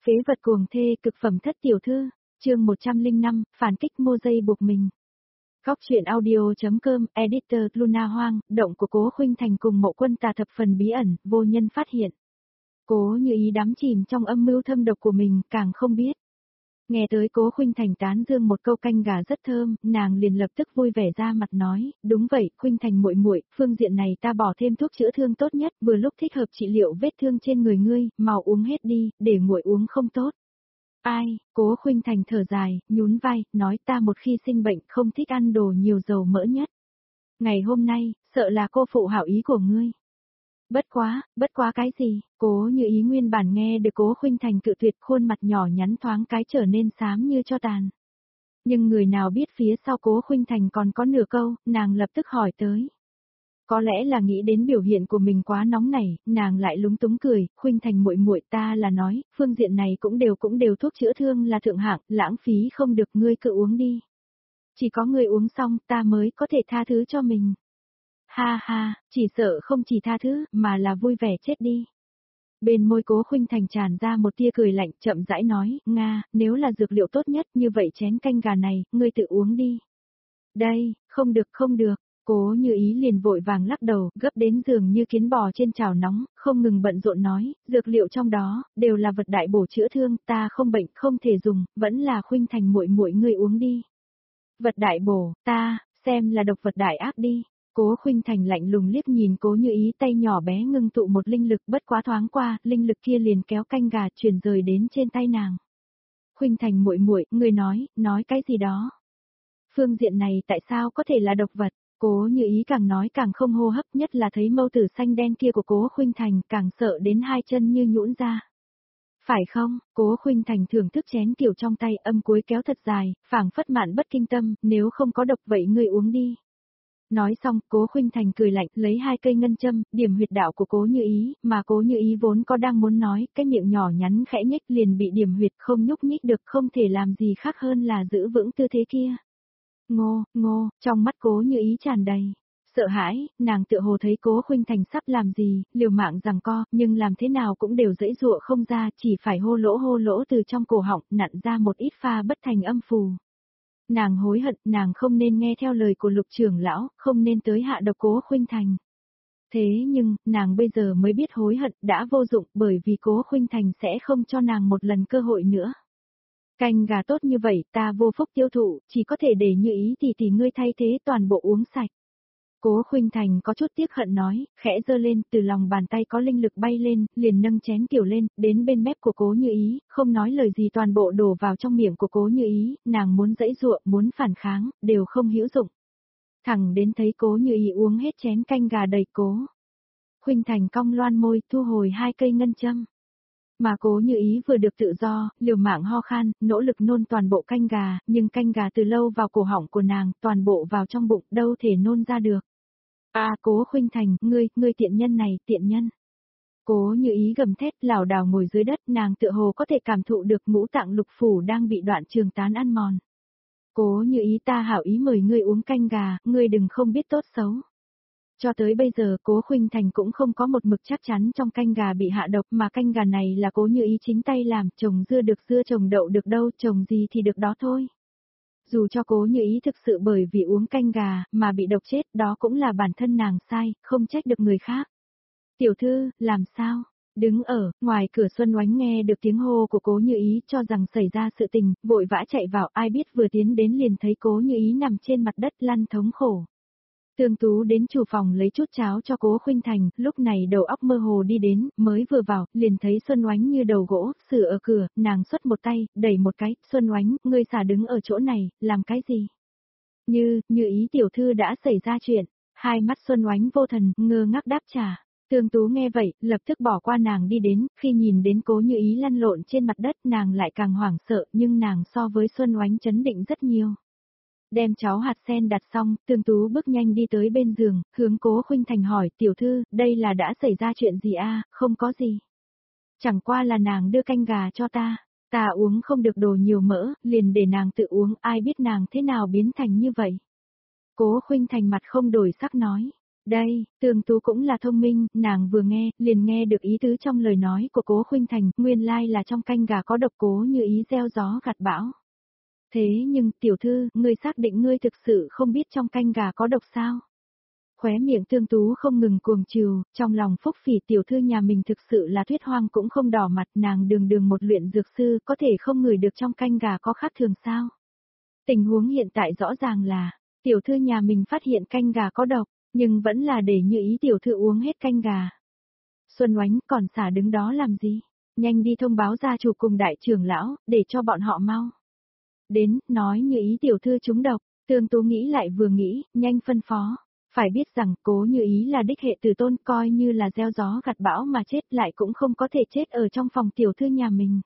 Phế vật cuồng thê cực phẩm thất tiểu thư, chương 105, phản kích mô dây buộc mình. Góc truyện audio.com, editor Luna Hoang, động của Cố Khuynh Thành cùng Mộ Quân Tà thập phần bí ẩn, vô nhân phát hiện. Cố Như Ý đắm chìm trong âm mưu thâm độc của mình, càng không biết. Nghe tới Cố Khuynh Thành tán dương một câu canh gà rất thơm, nàng liền lập tức vui vẻ ra mặt nói, đúng vậy, Khuynh Thành muội muội, phương diện này ta bỏ thêm thuốc chữa thương tốt nhất, vừa lúc thích hợp trị liệu vết thương trên người ngươi, mau uống hết đi, để muội uống không tốt. Ai, Cố Khuynh Thành thở dài, nhún vai, nói ta một khi sinh bệnh không thích ăn đồ nhiều dầu mỡ nhất. Ngày hôm nay, sợ là cô phụ hảo ý của ngươi. Bất quá cái gì, Cố Như Ý nguyên bản nghe được Cố Khuynh Thành cự tuyệt, khuôn mặt nhỏ nhắn thoáng cái trở nên xám như cho tàn. Nhưng người nào biết phía sau Cố Khuynh Thành còn có nửa câu, nàng lập tức hỏi tới. Có lẽ là nghĩ đến biểu hiện của mình quá nóng nảy, nàng lại lúng túng cười, Khuynh Thành muội muội, ta là nói, phương diện này cũng đều thuốc chữa thương là thượng hạng, lãng phí không được, ngươi cứ uống đi. Chỉ có ngươi uống xong, ta mới có thể tha thứ cho mình. Ha ha, chỉ sợ không chỉ tha thứ, mà là vui vẻ chết đi. Bên môi Cố Khuynh Thành tràn ra một tia cười lạnh, chậm rãi nói, Nga, nếu là dược liệu tốt nhất như vậy chén canh gà này, ngươi tự uống đi. Đây, không được. Cố Như Ý liền vội vàng lắc đầu, gấp đến giường như kiến bò trên chảo nóng, không ngừng bận rộn nói, dược liệu trong đó, đều là vật đại bổ chữa thương, ta không bệnh, không thể dùng, vẫn là Khuynh Thành muội muội ngươi uống đi. Vật đại bổ, ta, xem là độc vật đại ác đi. Cố Khuynh Thành lạnh lùng liếc nhìn Cố Như Ý, tay nhỏ bé ngưng tụ một linh lực, bất quá thoáng qua, linh lực kia liền kéo canh gà truyền rời đến trên tay nàng. Khuynh Thành muội muội, ngươi nói cái gì đó? Phương diện này tại sao có thể là độc vật? Cố Như Ý càng nói càng không hô hấp, nhất là thấy mâu tử xanh đen kia của Cố Khuynh Thành, càng sợ đến hai chân như nhũn ra. Phải không? Cố Khuynh Thành thưởng thức chén tiểu trong tay, âm cuối kéo thật dài, phảng phất mạn bất kinh tâm, nếu không có độc vậy ngươi uống đi. Nói xong, Cố Khuynh Thành cười lạnh, lấy hai cây ngân châm, điểm huyệt đạo của Cố Như Ý, mà Cố Như Ý vốn có đang muốn nói, cái miệng nhỏ nhắn khẽ nhếch liền bị điểm huyệt, không nhúc nhích được, không thể làm gì khác hơn là giữ vững tư thế kia. Ngô, trong mắt Cố Như Ý tràn đầy sợ hãi, nàng tựa hồ thấy Cố Khuynh Thành sắp làm gì, liều mạng giằng co, nhưng làm thế nào cũng đều dãy dụa không ra, chỉ phải hô lỗ từ trong cổ họng, nặn ra một ít pha bất thành âm phù. Nàng hối hận, nàng không nên nghe theo lời của Lục trưởng lão, không nên tới hạ độc Cố Khuynh Thành. Thế nhưng, nàng bây giờ mới biết hối hận, đã vô dụng, bởi vì Cố Khuynh Thành sẽ không cho nàng một lần cơ hội nữa. Canh gà tốt như vậy, ta vô phúc tiêu thụ, chỉ có thể để Như Ý thì ngươi thay thế toàn bộ uống sạch. Cố Khuynh Thành có chút tiếc hận nói, khẽ giơ lên, từ lòng bàn tay có linh lực bay lên, liền nâng chén kiểu lên, đến bên mép của Cố Như Ý, không nói lời gì toàn bộ đổ vào trong miệng của Cố Như Ý, nàng muốn giãy giụa, muốn phản kháng, đều không hữu dụng. Thẳng đến thấy Cố Như Ý uống hết chén canh gà đầy Cố Khuynh Thành cong loan môi, thu hồi hai cây ngân châm. Mà Cố Như Ý vừa được tự do, liều mạng ho khan, nỗ lực nôn toàn bộ canh gà, nhưng canh gà từ lâu vào cổ họng của nàng, toàn bộ vào trong bụng, đâu thể nôn ra được. Cố Khuynh Thành, ngươi tiện nhân này, tiện nhân. Cố Như Ý gầm thét, lảo đảo ngồi dưới đất, nàng tựa hồ có thể cảm thụ được ngũ tạng lục phủ đang bị đoạn trường tán ăn mòn. Cố Như Ý, ta hảo ý mời ngươi uống canh gà, ngươi đừng không biết tốt xấu. Cho tới bây giờ Cố Khuynh Thành cũng không có một mực chắc chắn trong canh gà bị hạ độc, mà canh gà này là Cố Như Ý chính tay làm, trồng dưa được dưa, trồng đậu được đâu, trồng gì thì được đó thôi. Dù cho Cố Như Ý thực sự bởi vì uống canh gà mà bị độc chết, đó cũng là bản thân nàng sai, không trách được người khác. Tiểu thư, làm sao? Đứng ở ngoài cửa Xuân Oánh nghe được tiếng hô của Cố Như Ý, cho rằng xảy ra sự tình, vội vã chạy vào, ai biết vừa tiến đến liền thấy Cố Như Ý nằm trên mặt đất lăn thống khổ. Tương Tú đến chủ phòng lấy chút cháo cho Cố Khuynh Thành, lúc này đầu óc mơ hồ đi đến, mới vừa vào, liền thấy Xuân Oánh như đầu gỗ, xử ở cửa, nàng xuất một tay, đẩy một cái, Xuân Oánh, ngươi xả đứng ở chỗ này, làm cái gì? Như Ý tiểu thư đã xảy ra chuyện, hai mắt Xuân Oánh vô thần, ngơ ngác đáp trả. Tương Tú nghe vậy, lập tức bỏ qua nàng đi đến, khi nhìn đến Cố Như Ý lăn lộn trên mặt đất nàng lại càng hoảng sợ, nhưng nàng so với Xuân Oánh chấn định rất nhiều. Đem cháo hạt sen đặt xong, Tương Tú bước nhanh đi tới bên giường, hướng Cố Khuynh Thành hỏi, tiểu thư, đây là đã xảy ra chuyện gì không có gì. Chẳng qua là nàng đưa canh gà cho ta uống không được đồ nhiều mỡ, liền để nàng tự uống, ai biết nàng thế nào biến thành như vậy. Cố Khuynh Thành mặt không đổi sắc nói, Đây, Tương Tú cũng là thông minh, nàng vừa nghe, liền nghe được ý tứ trong lời nói của Cố Khuynh Thành, nguyên lai là trong canh gà có độc Cố Như Ý gieo gió gặt bão. Thế nhưng, tiểu thư, ngươi xác định ngươi thực sự không biết trong canh gà có độc sao? Khóe miệng Tương Tú không ngừng cuồng trừ, trong lòng phúc phỉ tiểu thư nhà mình thực sự là Tuyết Hoang cũng không đỏ mặt, nàng đường đường một luyện dược sư, có thể không ngửi được trong canh gà có khác thường sao? Tình huống hiện tại rõ ràng là, tiểu thư nhà mình phát hiện canh gà có độc, nhưng vẫn là để Như Ý tiểu thư uống hết canh gà. Xuân Oánh còn xả đứng đó làm gì? Nhanh đi thông báo gia chủ cùng đại trưởng lão, để cho bọn họ mau. Đến, nói Như Ý tiểu thư trúng độc, Tương Tú nghĩ lại vừa nghĩ, nhanh phân phó. Phải biết rằng Cố Như Ý là đích hệ tử tôn, coi như là gieo gió gặt bão mà chết lại cũng không có thể chết ở trong phòng tiểu thư nhà mình.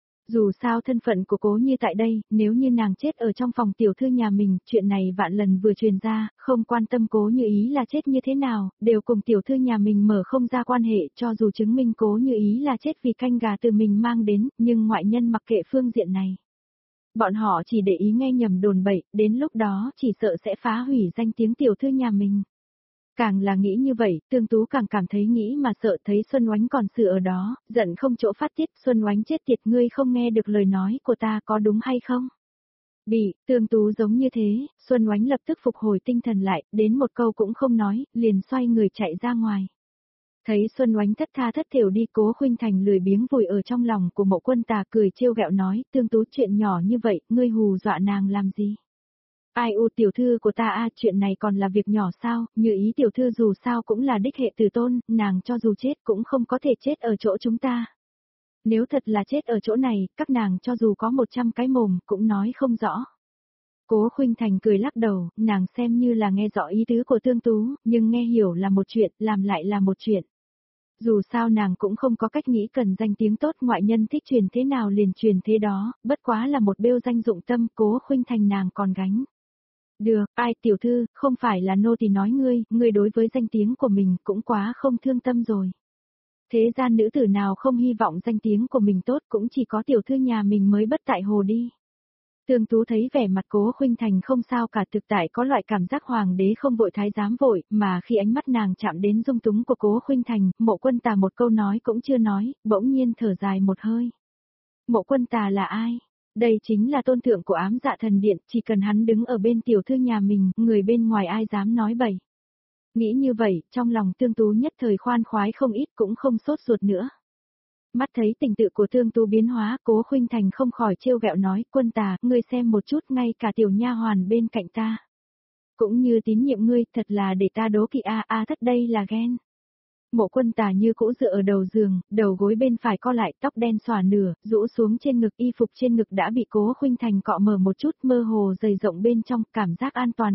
Dù sao thân phận của Cố Như tại đây, nếu như nàng chết ở trong phòng tiểu thư nhà mình, chuyện này vạn lần vừa truyền ra, không quan tâm Cố Như Ý là chết như thế nào, đều cùng tiểu thư nhà mình mở không ra quan hệ, cho dù chứng minh Cố Như Ý là chết vì canh gà từ mình mang đến, nhưng ngoại nhân mặc kệ phương diện này. Bọn họ chỉ để ý nghe nhầm đồn bậy, đến lúc đó chỉ sợ sẽ phá hủy danh tiếng tiểu thư nhà mình. Càng là nghĩ như vậy, Tương Tú càng cảm thấy nghĩ mà sợ, thấy Xuân Oánh còn sự ở đó, giận không chỗ phát tiết. Xuân Oánh chết tiệt, ngươi không nghe được lời nói của ta có đúng hay không? Bị, Tương Tú giống như thế, Xuân Oánh lập tức phục hồi tinh thần lại, đến một câu cũng không nói, liền xoay người chạy ra ngoài. Thấy Xuân Oánh thất tha thất thểu đi, Cố Khuynh Thành lười biếng vùi ở trong lòng của Mộ Quân Tà, cười trêu ghẹo nói, Tương Tú chuyện nhỏ như vậy, ngươi hù dọa nàng làm gì? Ai u tiểu thư của ta a, chuyện này còn là việc nhỏ sao? Như Ý tiểu thư dù sao cũng là đích hệ tử tôn, nàng cho dù chết cũng không có thể chết ở chỗ chúng ta. Nếu thật là chết ở chỗ này, các nàng cho dù có 100 cái mồm cũng nói không rõ. Cố Khuynh Thành cười lắc đầu, nàng xem như là nghe rõ ý tứ của Tương Tú, nhưng nghe hiểu là một chuyện, làm lại là một chuyện. Dù sao nàng cũng không có cách nghĩ cần danh tiếng tốt, ngoại nhân thích truyền thế nào liền truyền thế đó, bất quá là một bêu danh dụng tâm. Cố Khuynh Thành nàng còn gánh. Được, ai tiểu thư, không phải là nô tỳ nói ngươi đối với danh tiếng của mình cũng quá không thương tâm rồi. Thế gian nữ tử nào không hy vọng danh tiếng của mình tốt, cũng chỉ có tiểu thư nhà mình mới bất tại hồ đi. Tương Tú thấy vẻ mặt Cố Khuynh Thành không sao cả, thực tại có loại cảm giác hoàng đế không vội thái giám vội, mà khi ánh mắt nàng chạm đến dung túng của Cố Khuynh Thành, Mộ Quân Tà một câu nói cũng chưa nói, bỗng nhiên thở dài một hơi. Mộ Quân Tà là ai? Đây chính là tôn thượng của Ám Dạ Thần Điện, chỉ cần hắn đứng ở bên tiểu thư nhà mình, người bên ngoài ai dám nói bậy. Nghĩ như vậy, trong lòng Tương Tú nhất thời khoan khoái không ít, cũng không sốt ruột nữa. Mắt thấy tình tự của Tương Tú biến hóa, Cố Khuynh Thành không khỏi trêu ghẹo nói, Quân Tà, ngươi xem một chút, ngay cả tiểu nha hoàn bên cạnh ta cũng như tín nhiệm ngươi, thật là để ta đố kỵ thất đây là ghen. Mộ Quân Tà như cũ dựa ở đầu giường, đầu gối bên phải co lại, tóc đen xõa nửa, rũ xuống trên ngực, y phục trên ngực đã bị Cố Khuynh Thành cọ mở một chút, mơ hồ dày rộng bên trong, cảm giác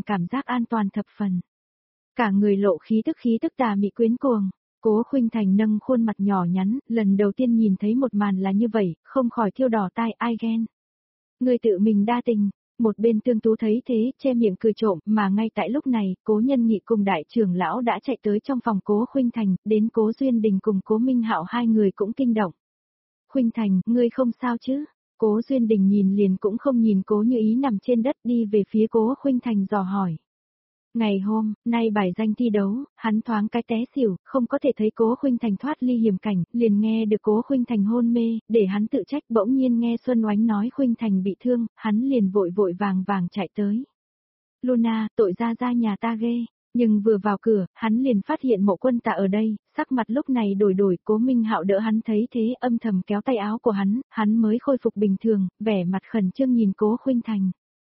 an toàn thập phần. Cả người lộ khí tức tà mị quyến cuồng. Cố Khuynh Thành nâng khuôn mặt nhỏ nhắn, lần đầu tiên nhìn thấy một màn là như vậy, không khỏi thiêu đỏ tai, ai ghen. Người tự mình đa tình. Một bên Tương Tú thấy thế, che miệng cười trộm, mà ngay tại lúc này, Cố Nhân Nghị cùng đại trưởng lão đã chạy tới trong phòng Cố Khuynh Thành, đến Cố Duyên Đình cùng Cố Minh Hạo hai người cũng kinh động. Khuynh Thành, ngươi không sao chứ? Cố Duyên Đình nhìn liền cũng không nhìn Cố Như Ý nằm trên đất, đi về phía Cố Khuynh Thành dò hỏi. Ngày hôm nay bài danh thi đấu, hắn thoáng cái té xỉu, không có thể thấy Cố Khuynh Thành thoát ly hiểm cảnh, liền nghe được Cố Khuynh Thành hôn mê, để hắn tự trách, bỗng nhiên nghe Xuân Oánh nói Khuynh Thành bị thương, hắn liền vội vàng chạy tới. Luna, tội ra nhà ta ghê, nhưng vừa vào cửa, hắn liền phát hiện Mộ Quân Tà ở đây, sắc mặt lúc này đổi, Cố Minh Hạo đỡ hắn thấy thế âm thầm kéo tay áo của hắn mới khôi phục bình thường, vẻ mặt khẩn trương nhìn Cố Khuynh Thành.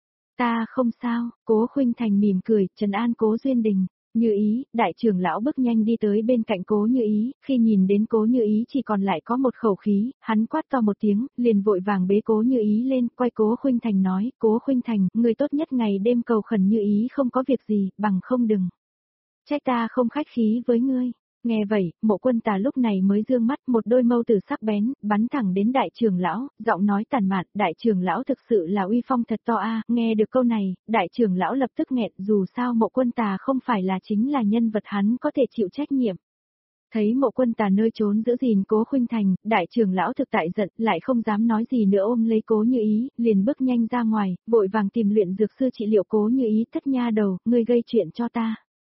Ta không sao, Cố Khuynh Thành mỉm cười, trấn an Cố Duyên Đình. Như Ý, đại trưởng lão bước nhanh đi tới bên cạnh Cố Như Ý, khi nhìn đến Cố Như Ý chỉ còn lại có một khẩu khí, hắn quát to một tiếng, liền vội vàng bế Cố Như Ý lên, quay Cố Khuynh Thành nói, Cố Khuynh Thành, người tốt nhất ngày đêm cầu khẩn Như Ý không có việc gì, bằng không đừng. Trách ta không khách khí với ngươi. Nghe vậy, Mộ Quân Tà lúc này mới dương mắt, một đôi mâu tử sắc bén, bắn thẳng đến đại trưởng lão, giọng nói tàn mạn, đại trưởng lão thực sự là uy phong thật to nghe được câu này, đại trưởng lão lập tức nghẹn, dù sao Mộ Quân Tà không phải là chính là nhân vật hắn có thể chịu trách nhiệm. Thấy Mộ Quân Tà nơi trốn giữ gìn Cố Khuynh Thành, đại trưởng lão thực tại giận, lại không dám nói gì nữa, ôm lấy Cố Như Ý, liền bước nhanh ra ngoài, vội vàng tìm luyện dược sư trị liệu Cố Như Ý. Thất nha đầu, ngươi gây chuyện cho ta.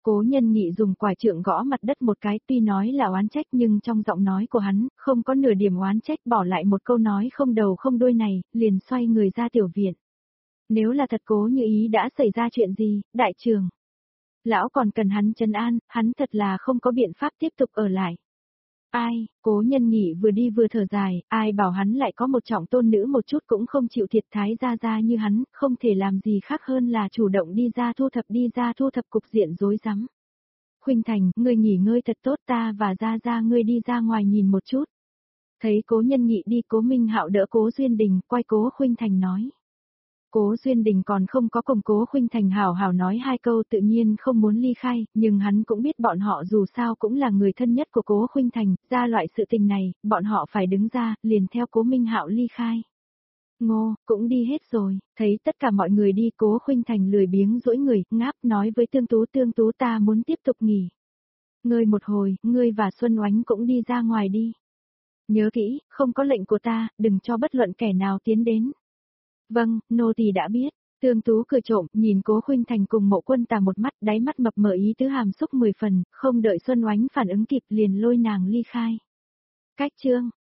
Cố Nhân Nghị dùng quải trượng gõ mặt đất một cái, tuy nói là oán trách nhưng trong giọng nói của hắn, không có nửa điểm oán trách, bỏ lại một câu nói không đầu không đuôi này, liền xoay người ra tiểu viện. Nếu là thật Cố Như Ý đã xảy ra chuyện gì, đại trưởng lão còn cần hắn trấn an, hắn thật là không có biện pháp tiếp tục ở lại. Ai, Cố Nhân Nghị vừa đi vừa thở dài, ai bảo hắn lại có một trọng tôn nữ một chút cũng không chịu thiệt thái ra như hắn, không thể làm gì khác hơn là chủ động đi ra thu thập cục diện rối rắm. Khuynh Thành, ngươi nghỉ ngơi thật tốt, ta và ra ngươi đi ra ngoài nhìn một chút. Thấy Cố Nhân Nghị đi, Cố Minh Hạo đỡ Cố Duyên Đình, quay Cố Khuynh Thành nói. Cố Duyên Đình còn không có cùng Cố Khuynh Thành hảo hảo nói hai câu, tự nhiên không muốn ly khai, nhưng hắn cũng biết bọn họ dù sao cũng là người thân nhất của Cố Khuynh Thành, ra loại sự tình này, bọn họ phải đứng ra, liền theo Cố Minh Hạo ly khai. Ngô, cũng đi hết rồi, thấy tất cả mọi người đi, Cố Khuynh Thành lười biếng duỗi người, ngáp nói với Tương Tú ta muốn tiếp tục nghỉ. Ngươi một hồi, ngươi và Xuân Oánh cũng đi ra ngoài đi. Nhớ kỹ, không có lệnh của ta, đừng cho bất luận kẻ nào tiến đến. Vâng, nô tỳ đã biết. Tương Tú cười trộm, nhìn Cố Khuynh Thành cùng Mộ Quân Tà một mắt, đáy mắt mập mờ ý tứ hàm xúc 10 phần, không đợi Xuân Oánh phản ứng kịp liền lôi nàng ly khai. Cách chương